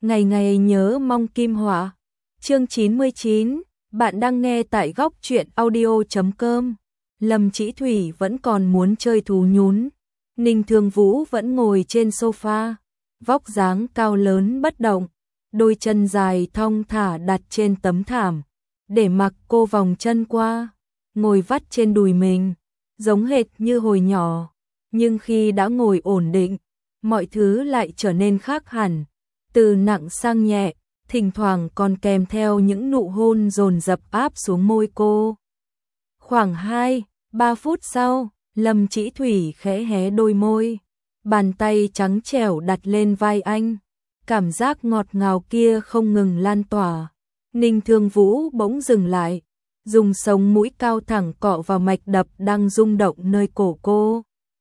Ngày ngày nhớ mong kim họa. Chương 99, bạn đang nghe tại góc truyện audio.com. Lâm Chỉ Thủy vẫn còn muốn chơi thú nhún. Ninh Thương Vũ vẫn ngồi trên sofa, vóc dáng cao lớn bất động, đôi chân dài thong thả đặt trên tấm thảm, để mặc cô vòng chân qua, ngồi vắt trên đùi mình, giống hệt như hồi nhỏ. Nhưng khi đã ngồi ổn định, mọi thứ lại trở nên khác hẳn, từ nặng sang nhẹ, thỉnh thoảng còn kèm theo những nụ hôn dồn dập áp xuống môi cô. Khoảng 2-3 phút sau, Lâm Chỉ Thủy khẽ hé đôi môi, bàn tay trắng trẻo đặt lên vai anh, cảm giác ngọt ngào kia không ngừng lan tỏa. Ninh Thương Vũ bỗng dừng lại, dùng sống mũi cao thẳng cọ vào mạch đập đang rung động nơi cổ cô.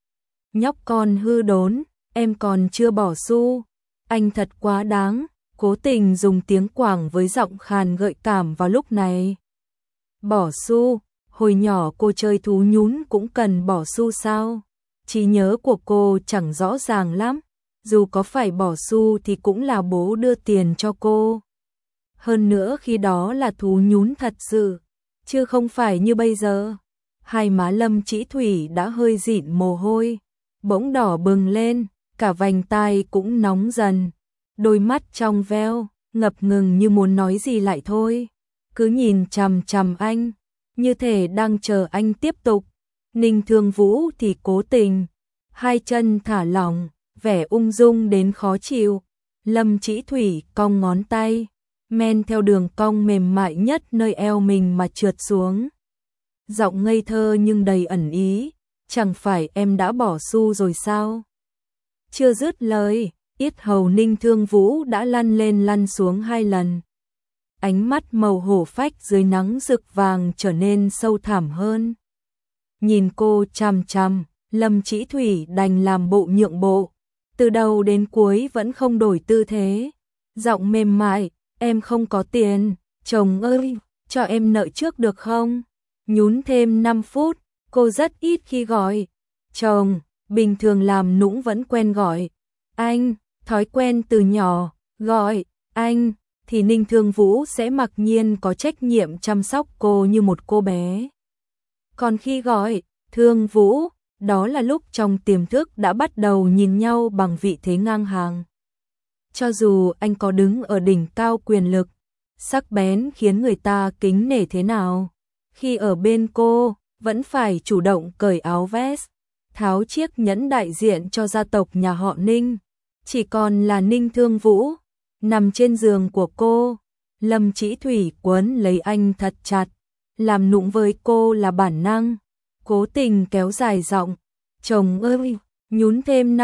Nhóc con hư đốn, em còn chưa bỏ xu. Anh thật quá đáng, cố tình dùng tiếng Quảng với giọng khàn gợi cảm vào lúc này. Bỏ xu, hồi nhỏ cô chơi thú nhún cũng cần bỏ xu sao? Trí nhớ của cô chẳng rõ ràng lắm, dù có phải bỏ xu thì cũng là bố đưa tiền cho cô. Hơn nữa khi đó là thú nhún thật sự, chứ không phải như bây giờ. Hai má Lâm Chỉ Thủy đã hơi dịn mồ hôi, bỗng đỏ bừng lên, cả vành tai cũng nóng dần. Đôi mắt trong veo, ngập ngừng như muốn nói gì lại thôi. Cứ nhìn chằm chằm anh, như thể đang chờ anh tiếp tục. Ninh Thương Vũ thì cố tình, hai chân thả lỏng, vẻ ung dung đến khó chịu. Lâm Chỉ Thủy cong ngón tay, men theo đường cong mềm mại nhất nơi eo mình mà trượt xuống. Giọng ngây thơ nhưng đầy ẩn ý, chẳng phải em đã bỏ xu rồi sao? Chưa dứt lời, yết hầu Ninh Thương Vũ đã lăn lên lăn xuống 2 lần. Ánh mắt màu hổ phách dưới nắng rực vàng trở nên sâu thẳm hơn. Nhìn cô chằm chằm, Lâm Chỉ Thủy đành làm bộ nhượng bộ, từ đầu đến cuối vẫn không đổi tư thế. Giọng mềm mại, em không có tiền, chồng ơi, cho em nợ trước được không? Nhún thêm 5 phút, cô rất ít khi gọi chồng, bình thường làm nũng vẫn quen gọi anh, thói quen từ nhỏ, gọi anh thì Ninh Thương Vũ sẽ mặc nhiên có trách nhiệm chăm sóc cô như một cô bé. Còn khi gọi Thương Vũ, đó là lúc trong tiềm thức đã bắt đầu nhìn nhau bằng vị thế ngang hàng. Cho dù anh có đứng ở đỉnh cao quyền lực, sắc bén khiến người ta kính nể thế nào, khi ở bên cô, vẫn phải chủ động cởi áo vest, tháo chiếc nhẫn đại diện cho gia tộc nhà họ Ninh. Chỉ còn là Ninh Thương Vũ, nằm trên giường của cô, Lâm Chỉ Thủy quấn lấy anh thật chặt, làm nũng với cô là bản năng, cố tình kéo dài giọng, chồng ơi, nhún thêm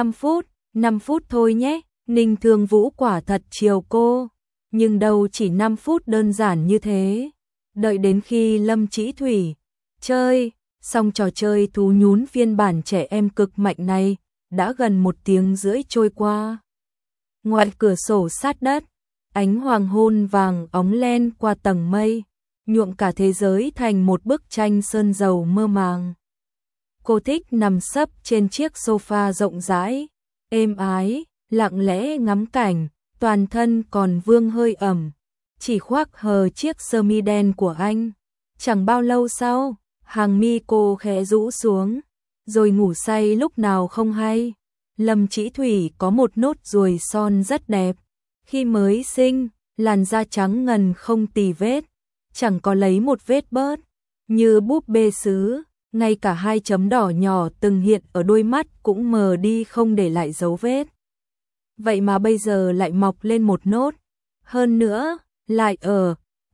5 phút thôi nhé. Ninh Thương Vũ quả thật chiều cô, nhưng đâu chỉ 5 phút đơn giản như thế. Đợi đến khi Lâm Chỉ Thủy chơi xong trò chơi thú nhún phiên bản trẻ em cực mạnh này, đã gần 1 tiếng rưỡi trôi qua. Ngoài cửa sổ sát đất, ánh hoàng hôn vàng óng len qua tầng mây, nhuộm cả thế giới thành một bức tranh sơn dầu mơ màng. Cô thích nằm sấp trên chiếc sofa rộng rãi, êm ái, lặng lẽ ngắm cảnh, toàn thân còn vương hơi ẩm, chỉ khoác hờ chiếc sơ mi đen của anh. Chẳng bao lâu sau, hàng mi cô khẽ rũ xuống, rồi ngủ say lúc nào không hay. Lâm Chỉ Thủy có một nốt ruồi son rất đẹp, khi mới sinh, làn da trắng ngần không tì vết, chẳng có lấy một vết bớt, như búp bê sứ, ngay cả 2 chấm đỏ nhỏ từng hiện ở đôi mắt cũng mờ đi không để lại dấu vết. Vậy mà bây giờ lại mọc lên một nốt, hơn nữa, lại ở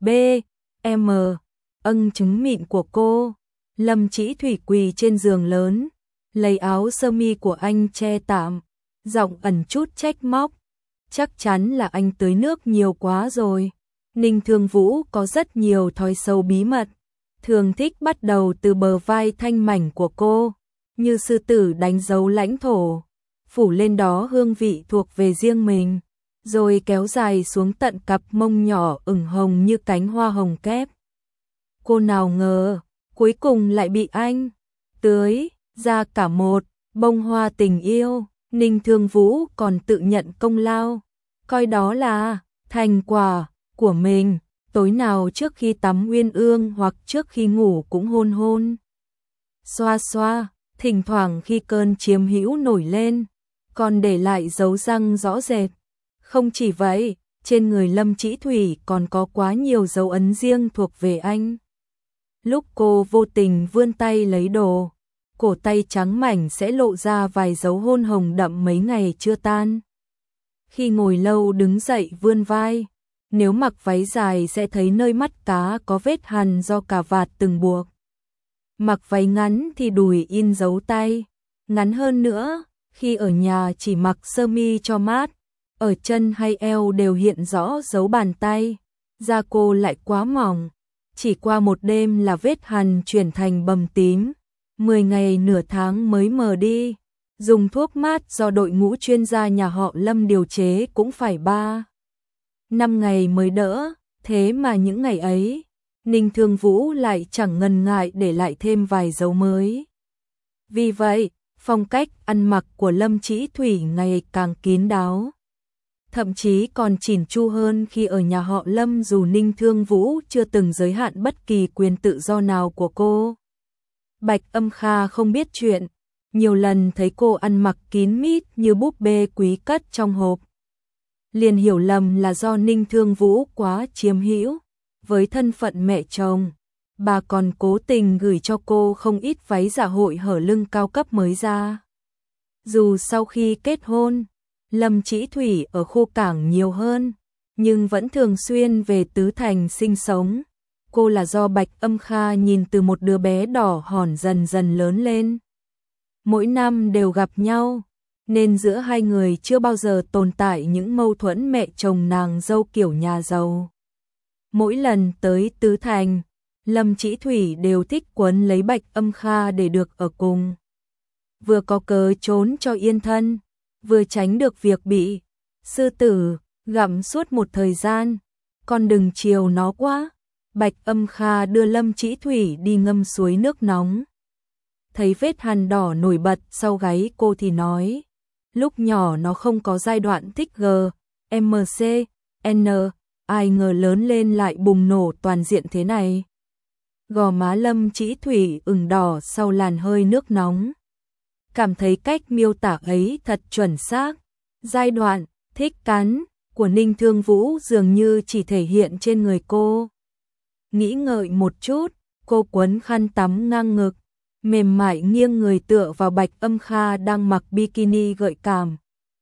B.M. âng trứng mịn của cô. Lâm Chỉ Thủy quỳ trên giường lớn, lấy áo sơ mi của anh che tạm, giọng ẩn chút trách móc. Chắc chắn là anh tưới nước nhiều quá rồi. Ninh Thương Vũ có rất nhiều thói xấu bí mật, thường thích bắt đầu từ bờ vai thanh mảnh của cô, như sư tử đánh dấu lãnh thổ, phủ lên đó hương vị thuộc về riêng mình, rồi kéo dài xuống tận cặp mông nhỏ ửng hồng như cánh hoa hồng kép. Cô nào ngờ, cuối cùng lại bị anh tưới ra cả một bông hoa tình yêu. Ninh Thương Vũ còn tự nhận công lao, coi đó là thành quả của mình, tối nào trước khi tắm uyên ương hoặc trước khi ngủ cũng hôn hôn. Xoa xoa, thỉnh thoảng khi cơn chiếm hữu nổi lên, còn để lại dấu răng rõ rệt. Không chỉ vậy, trên người Lâm Chỉ Thủy còn có quá nhiều dấu ấn riêng thuộc về anh. Lúc cô vô tình vươn tay lấy đồ, cổ tay trắng mảnh sẽ lộ ra vài dấu hôn hồng đậm mấy ngày chưa tan. Khi ngồi lâu đứng dậy vươn vai, nếu mặc váy dài sẽ thấy nơi mắt cá có vết hằn do cà vạt từng buộc. Mặc váy ngắn thì đùi in dấu tay. Ngắn hơn nữa, khi ở nhà chỉ mặc sơ mi cho mát, ở chân hay eo đều hiện rõ dấu bàn tay. Da cô lại quá mỏng, chỉ qua một đêm là vết hằn chuyển thành bầm tím. 10 ngày nửa tháng mới mờ đi. Dùng thuốc mát do đội ngũ chuyên gia nhà họ Lâm điều chế cũng phải 3-5 ngày mới đỡ. Thế mà những ngày ấy, Ninh Thương Vũ lại chẳng ngần ngại để lại thêm vài dấu mới. Vì vậy, phong cách ăn mặc của Lâm Chỉ Thủy ngày càng kín đáo. Thậm chí còn chỉn chu hơn khi ở nhà họ Lâm, dù Ninh Thương Vũ chưa từng giới hạn bất kỳ quyền tự do nào của cô. Bạch Âm Kha không biết chuyện, nhiều lần thấy cô ăn mặc kín mít như búp bê quý cất trong hộp, liền hiểu lầm là do Ninh Thương Vũ quá chiếm hữu. Với thân phận mẹ chồng, bà còn cố tình gửi cho cô không ít váy dạ hội hở lưng cao cấp mới ra. Dù sau khi kết hôn, Lâm Chỉ Thủy ở khu cảng nhiều hơn, nhưng vẫn thường xuyên về Tứ Thành sinh sống. Cô là do Bạch Âm Kha nhìn từ một đứa bé đỏ hòn dần dần lớn lên. Mỗi năm đều gặp nhau, nên giữa hai người chưa bao giờ tồn tại những mâu thuẫn mẹ chồng nàng dâu kiểu nhà giàu. Mỗi lần tới Tứ Thành, Lâm Chỉ Thủy đều thích quấn lấy Bạch Âm Kha để được ở cùng. Vừa có cớ trốn cho yên thân, vừa tránh được việc bị sư tử gặm suốt một thời gian. Con đừng chiều nó quá. Bạch Âm Kha đưa Lâm Chỉ Thủy đi ngâm suối nước nóng. Thấy vết hằn đỏ nổi bật sau gáy cô thì nói, lúc nhỏ nó không có giai đoạn thích GMC-N, ai ngờ lớn lên lại bùng nổ toàn diện thế này. Gò má Lâm Chỉ Thủy ửng đỏ sau làn hơi nước nóng. Cảm thấy cách miêu tả ấy thật chuẩn xác. Giai đoạn thích cắn của Ninh Thương Vũ dường như chỉ thể hiện trên người cô. Nghĩ ngợi một chút, cô quấn khăn tắm ngang ngực, mềm mại nghiêng người tựa vào Bạch Âm Kha đang mặc bikini gợi cảm.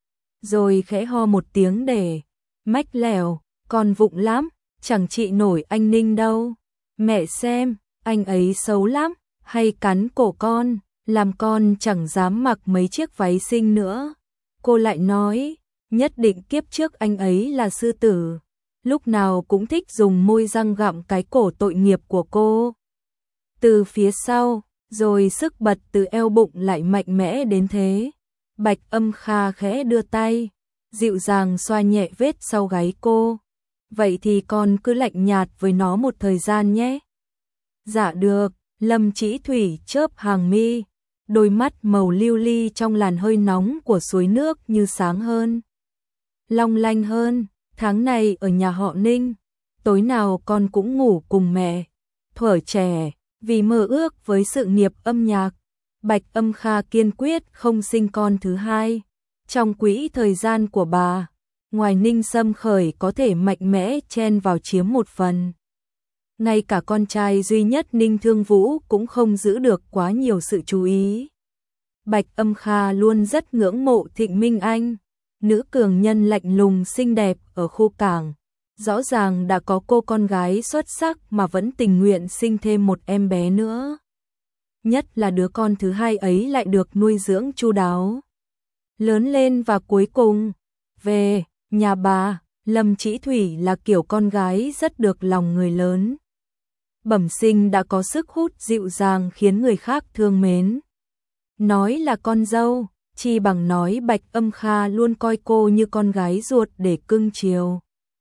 Rồi khẽ ho một tiếng để mách lèo, con vụng lắm, chẳng trị nổi anh Ninh đâu. Mẹ xem, anh ấy xấu lắm, hay cắn cổ con, làm con chẳng dám mặc mấy chiếc váy xinh nữa. Cô lại nói, nhất định kiếp trước anh ấy là sư tử, lúc nào cũng thích dùng môi răng gặm cái cổ tội nghiệp của cô. Từ phía sau, rồi sức bật từ eo bụng lại mạnh mẽ đến thế. Bạch Âm Kha khẽ đưa tay, dịu dàng xoa nhẹ vết sau gáy cô. Vậy thì con cứ lạnh nhạt với nó một thời gian nhé. Dạ được. Lâm Chỉ Thủy chớp hàng mi, đôi mắt màu lưu ly trong làn hơi nóng của suối nước như sáng hơn, long lanh hơn. Tháng này ở nhà họ Ninh, tối nào con cũng ngủ cùng mẹ. Thuở trẻ, vì mơ ước với sự nghiệp âm nhạc, Bạch Âm Kha kiên quyết không sinh con thứ hai. Trong quỹ thời gian của bà, ngoài Ninh Sâm Khởi có thể mạnh mẽ chen vào chiếm một phần, ngay cả con trai duy nhất Ninh Thương Vũ cũng không giữ được quá nhiều sự chú ý. Bạch Âm Kha luôn rất ngưỡng mộ Thịnh Minh Anh, nữ cường nhân lạnh lùng xinh đẹp ở khu cảng. Rõ ràng đã có cô con gái xuất sắc mà vẫn tình nguyện sinh thêm một em bé nữa. Nhất là đứa con thứ hai ấy lại được nuôi dưỡng chu đáo. Lớn lên và cuối cùng, về nhà bà, Lâm Chỉ Thủy là kiểu con gái rất được lòng người lớn. Bẩm sinh đã có sức hút dịu dàng khiến người khác thương mến. Nói là con dâu, chi bằng nói Bạch Âm Kha luôn coi cô như con gái ruột để cưng chiều.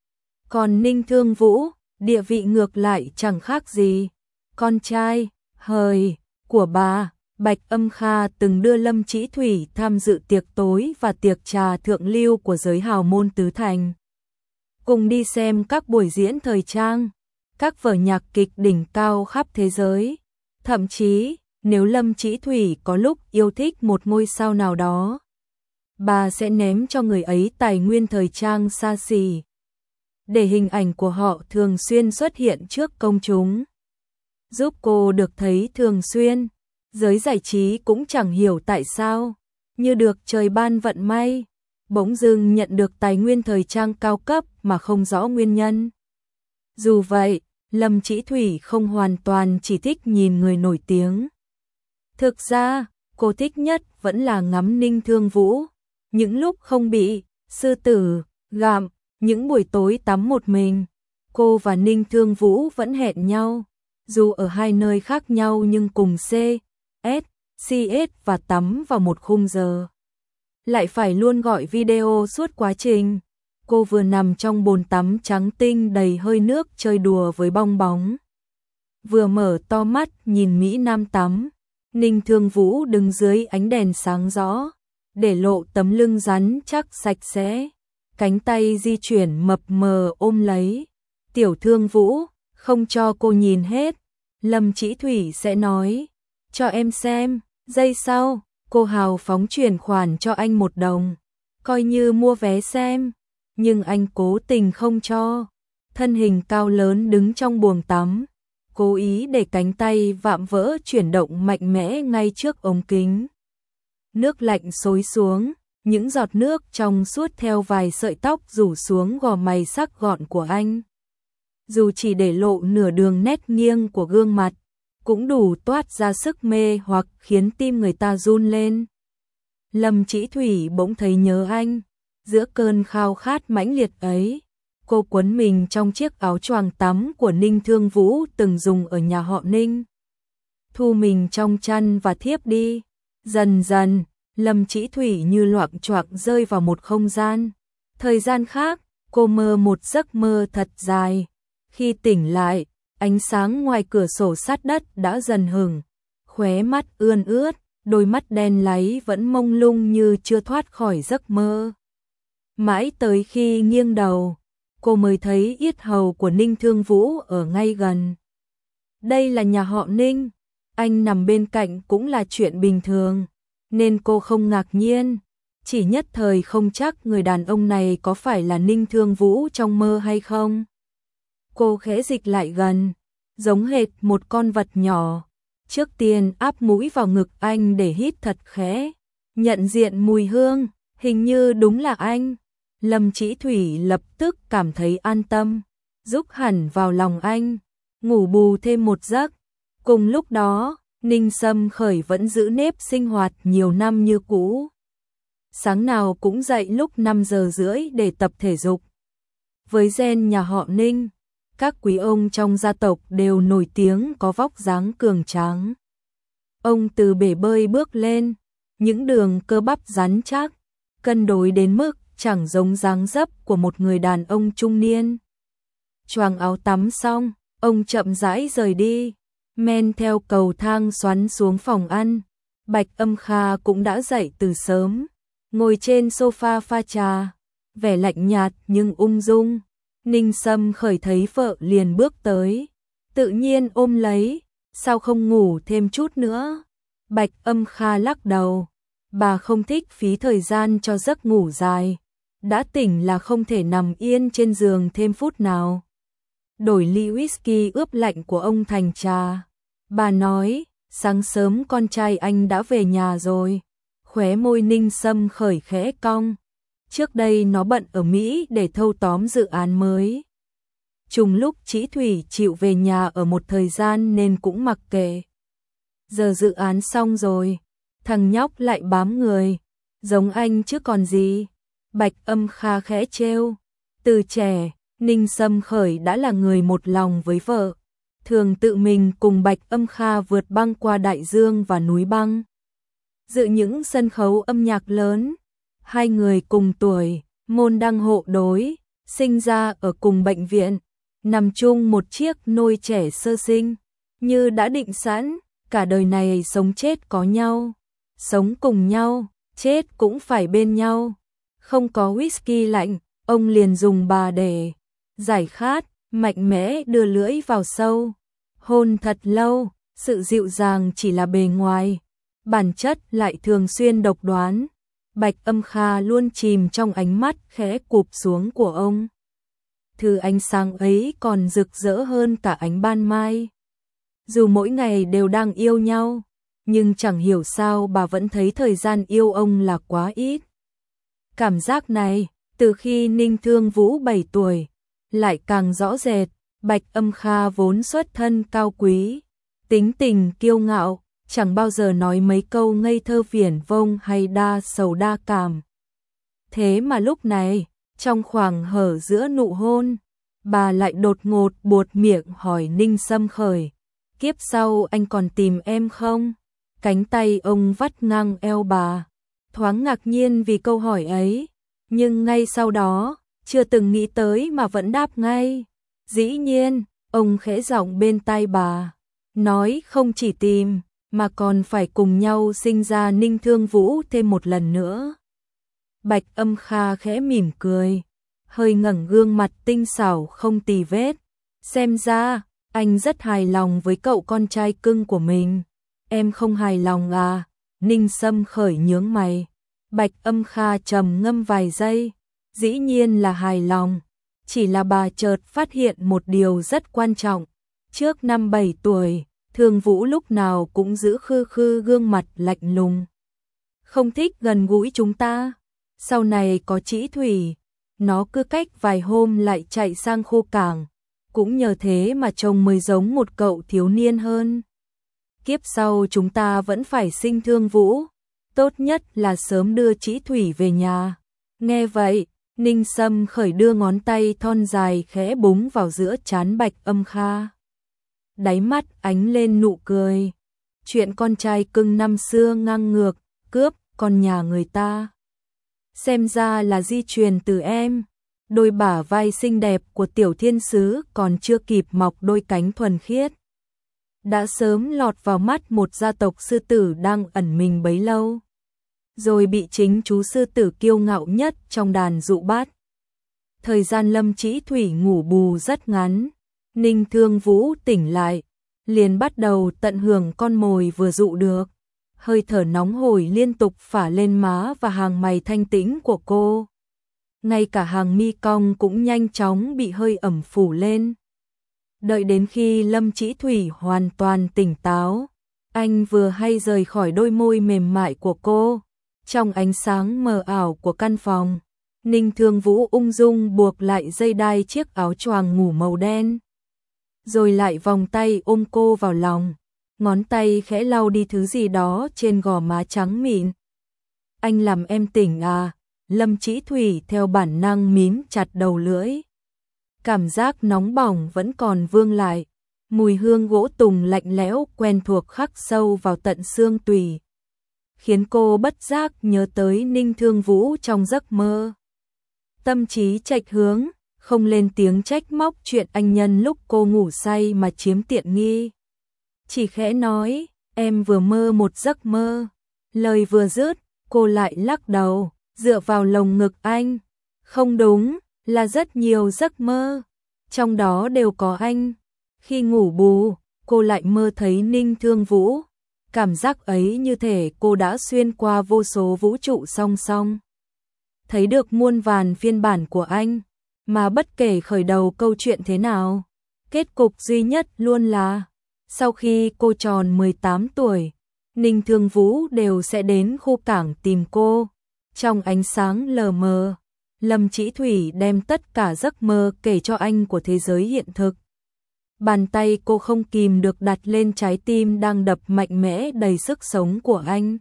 Còn Ninh Thương Vũ, địa vị ngược lại chẳng khác gì con trai hời của bà. Bạch Âm Kha từng đưa Lâm Chỉ Thủy tham dự tiệc tối và tiệc trà thượng lưu của giới hào môn tứ thành. Cùng đi xem các buổi diễn thời trang, các vở nhạc kịch đỉnh cao khắp thế giới. Thậm chí, nếu Lâm Chỉ Thủy có lúc yêu thích một ngôi sao nào đó, bà sẽ ném cho người ấy tài nguyên thời trang xa xỉ, để hình ảnh của họ thường xuyên xuất hiện trước công chúng. Giúp cô được thấy thường xuyên, giới giải trí cũng chẳng hiểu tại sao, như được trời ban vận may, bỗng dưng nhận được tài nguyên thời trang cao cấp mà không rõ nguyên nhân. Dù vậy, Lâm Chỉ Thủy không hoàn toàn chỉ thích nhìn người nổi tiếng. Thực ra, cô thích nhất vẫn là ngắm Ninh Thương Vũ, những lúc không bị sư tử gặm, những buổi tối tắm một mình, cô và Ninh Thương Vũ vẫn hẹn nhau, dù ở hai nơi khác nhau nhưng cùng CS và tắm vào một khung giờ. Lại phải luôn gọi video suốt quá trình. Cô vừa nằm trong bồn tắm trắng tinh đầy hơi nước chơi đùa với bong bóng, vừa mở to mắt nhìn Mỹ Nam tắm. Ninh Thương Vũ đứng dưới ánh đèn sáng rõ, để lộ tấm lưng rắn chắc sạch sẽ, cánh tay di chuyển mập mờ ôm lấy. Tiểu Thương Vũ, không cho cô nhìn hết, Lâm Chỉ Thủy sẽ nói, cho em xem. Giây sau, cô hào phóng chuyển khoản cho anh 1 đồng, coi như mua vé xem. Nhưng anh cố tình không cho. Thân hình cao lớn đứng trong buồng tắm, cố ý để cánh tay vạm vỡ chuyển động mạnh mẽ ngay trước ống kính. Nước lạnh xối xuống, những giọt nước trong suốt theo vài sợi tóc rủ xuống gò mày sắc gọn của anh. Dù chỉ để lộ nửa đường nét nghiêng của gương mặt, cũng đủ toát ra sức mê hoặc khiến tim người ta run lên. Lâm Chỉ Thủy bỗng thấy nhớ anh. Giữa cơn khao khát mãnh liệt ấy, cô quấn mình trong chiếc áo choàng tắm của Ninh Thương Vũ từng dùng ở nhà họ Ninh. Thu mình trong chăn và thiếp đi. Dần dần, Lâm Chỉ Thủy như loạng choạng rơi vào một không gian. Thời gian khác, cô mơ một giấc mơ thật dài. Khi tỉnh lại, ánh sáng ngoài cửa sổ sát đất đã dần hửng. Khóe mắt ươn ướt, đôi mắt đen láy vẫn mông lung như chưa thoát khỏi giấc mơ. Mãi tới khi nghiêng đầu, cô mới thấy yết hầu của Ninh Thương Vũ ở ngay gần. Đây là nhà họ Ninh, anh nằm bên cạnh cũng là chuyện bình thường, nên cô không ngạc nhiên, chỉ nhất thời không chắc người đàn ông này có phải là Ninh Thương Vũ trong mơ hay không. Cô khẽ dịch lại gần, giống hệt một con vật nhỏ, trước tiên áp mũi vào ngực anh để hít thật khẽ, nhận diện mùi hương, hình như đúng là anh. Lâm Chỉ Thủy lập tức cảm thấy an tâm, giúp hẳn vào lòng anh, ngủ bù thêm một giấc. Cùng lúc đó, Ninh Sâm Khởi vẫn giữ nếp sinh hoạt nhiều năm như cũ. Sáng nào cũng dậy lúc 5:30 để tập thể dục. Với gen nhà họ Ninh, các quý ông trong gia tộc đều nổi tiếng có vóc dáng cường tráng. Ông từ bể bơi bước lên, những đường cơ bắp rắn chắc, cân đối đến mức chẳng giống dáng dấp của một người đàn ông trung niên. Choàng áo tắm xong, ông chậm rãi rời đi, men theo cầu thang xoắn xuống phòng ăn. Bạch Âm Kha cũng đã dậy từ sớm, ngồi trên sofa pha trà, vẻ lạnh nhạt nhưng ung dung. Ninh Sâm Khởi thấy vợ liền bước tới, tự nhiên ôm lấy, sao không ngủ thêm chút nữa? Bạch Âm Kha lắc đầu, bà không thích phí thời gian cho giấc ngủ dài, đã tỉnh là không thể nằm yên trên giường thêm phút nào. Đổi ly whisky ướp lạnh của ông thành trà. Bà nói, sáng sớm con trai anh đã về nhà rồi. Khóe môi Ninh Sâm Khởi khẽ cong. Trước đây nó bận ở Mỹ để thâu tóm dự án mới. Trùng lúc Chỉ Thủy chịu về nhà ở một thời gian nên cũng mặc kệ. Giờ dự án xong rồi, thằng nhóc lại bám người, giống anh chứ còn gì. Bạch Âm Kha khẽ trêu. Từ trẻ, Ninh Sâm Khởi đã là người một lòng với vợ, thường tự mình cùng Bạch Âm Kha vượt băng qua đại dương và núi băng, dự những sân khấu âm nhạc lớn. Hai người cùng tuổi, môn đăng hộ đối, sinh ra ở cùng bệnh viện, nằm chung một chiếc nôi trẻ sơ sinh, như đã định sẵn. cả đời này sống chết có nhau, sống cùng nhau, chết cũng phải bên nhau. Không có whisky lạnh, ông liền dùng bà để giải khát, mạnh mẽ đưa lưỡi vào sâu. Hôn thật lâu, sự dịu dàng chỉ là bề ngoài, bản chất lại thường xuyên độc đoán. Bạch Âm Kha luôn chìm trong ánh mắt khẽ cụp xuống của ông. Thứ ánh sáng ấy còn rực rỡ hơn cả ánh ban mai. Dù mỗi ngày đều đang yêu nhau, nhưng chẳng hiểu sao bà vẫn thấy thời gian yêu ông là quá ít. Cảm giác này, từ khi Ninh Thương Vũ 7 tuổi, lại càng rõ rệt. Bạch Âm Kha vốn xuất thân cao quý, tính tình kiêu ngạo, chẳng bao giờ nói mấy câu ngây thơ viển vông hay đa sầu đa cảm. Thế mà lúc này, trong khoảng hở giữa nụ hôn, bà lại đột ngột buột miệng hỏi Ninh Sâm Khởi, kiếp sau anh còn tìm em không? Cánh tay ông vắt ngang eo bà, thoáng ngạc nhiên vì câu hỏi ấy, nhưng ngay sau đó, chưa từng nghĩ tới mà vẫn đáp ngay. Dĩ nhiên, ông khẽ giọng bên tai bà, nói không chỉ tìm, mà còn phải cùng nhau sinh ra Ninh Thương Vũ thêm một lần nữa. Bạch Âm Kha khẽ mỉm cười, hơi ngẩng gương mặt tinh xảo không tì vết. Xem ra, anh rất hài lòng với cậu con trai cưng của mình. Em không hài lòng à? Ninh Sâm Khởi nhướng mày. Bạch Âm Kha trầm ngâm vài giây. Dĩ nhiên là hài lòng. Chỉ là bà chợt phát hiện một điều rất quan trọng. Trước năm 7 tuổi, Thương Vũ lúc nào cũng giữ khư khư gương mặt lạnh lùng. Không thích gần gũi chúng ta. Sau này có Chỉ Thủy, nó cứ cách vài hôm lại chạy sang khu cảng. Cũng nhờ thế mà trông mới giống một cậu thiếu niên hơn. Kiếp sau chúng ta vẫn phải sinh Thương Vũ. Tốt nhất là sớm đưa Chỉ Thủy về nhà. Nghe vậy, Ninh Sâm Khởi đưa ngón tay thon dài khẽ búng vào giữa trán Bạch Âm Kha. Đáy mắt ánh lên nụ cười. Chuyện con trai cưng năm xưa ngang ngược, cướp con nhà người ta. Xem ra là di truyền từ em. Đôi bả vai xinh đẹp của tiểu thiên sứ còn chưa kịp mọc đôi cánh thuần khiết, đã sớm lọt vào mắt một gia tộc sư tử đang ẩn mình bấy lâu, rồi bị chính chú sư tử kiêu ngạo nhất trong đàn dụ bắt. Thời gian Lâm Chỉ Thủy ngủ bù rất ngắn, Ninh Thương Vũ tỉnh lại, liền bắt đầu tận hưởng con mồi vừa dụ được. Hơi thở nóng hổi liên tục phả lên má và hàng mày thanh tĩnh của cô. Ngay cả hàng mi cong cũng nhanh chóng bị hơi ẩm phủ lên. Đợi đến khi Lâm Chỉ Thủy hoàn toàn tỉnh táo, anh vừa hay rời khỏi đôi môi mềm mại của cô. Trong ánh sáng mờ ảo của căn phòng, Ninh Thương Vũ ung dung buộc lại dây đai chiếc áo choàng ngủ màu đen, rồi lại vòng tay ôm cô vào lòng, ngón tay khẽ lau đi thứ gì đó trên gò má trắng mịn. Anh làm em tỉnh à? Lâm Chỉ Thủy theo bản năng mím chặt đầu lưỡi. Cảm giác nóng bỏng vẫn còn vương lại, mùi hương gỗ tùng lạnh lẽo quen thuộc khắc sâu vào tận xương tủy, khiến cô bất giác nhớ tới Ninh Thương Vũ trong giấc mơ. Tâm trí chệch hướng, không lên tiếng trách móc chuyện anh nhân lúc cô ngủ say mà chiếm tiện nghi. Chỉ khẽ nói, em vừa mơ một giấc mơ. Lời vừa dứt, cô lại lắc đầu, dựa vào lồng ngực anh. Không đúng, là rất nhiều giấc mơ, trong đó đều có anh. Khi ngủ bù, cô lại mơ thấy Ninh Thương Vũ. Cảm giác ấy như thể cô đã xuyên qua vô số vũ trụ song song, thấy được muôn vàn phiên bản của anh, mà bất kể khởi đầu câu chuyện thế nào, kết cục duy nhất luôn là sau khi cô tròn 18 tuổi, Ninh Thương Vũ đều sẽ đến khu cảng tìm cô. Trong ánh sáng lờ mờ, Lâm Chỉ Thủy đem tất cả giấc mơ kể cho anh của thế giới hiện thực. Bàn tay cô không kìm được đặt lên trái tim đang đập mạnh mẽ đầy sức sống của anh.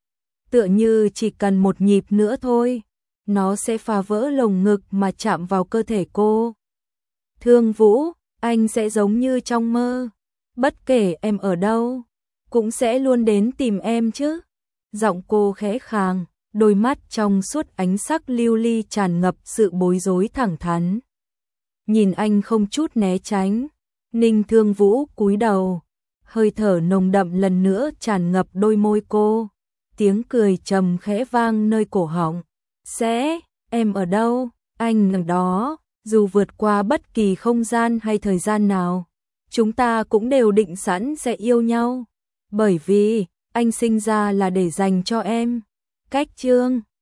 Tựa như chỉ cần một nhịp nữa thôi, nó sẽ phá vỡ lồng ngực mà chạm vào cơ thể cô. Thương Vũ, anh sẽ giống như trong mơ, bất kể em ở đâu, cũng sẽ luôn đến tìm em chứ. Giọng cô khẽ khàng, đôi mắt trong suốt ánh sắc lưu ly tràn ngập sự bối rối thẳng thắn. Nhìn anh không chút né tránh, Ninh Thương Vũ cúi đầu, hơi thở nồng đậm lần nữa tràn ngập đôi môi cô, tiếng cười trầm khẽ vang nơi cổ họng. Em ở đâu? Anh ở đó, dù vượt qua bất kỳ không gian hay thời gian nào, chúng ta cũng đều định sẵn sẽ yêu nhau, bởi vì anh sinh ra là để dành cho em. Cách chương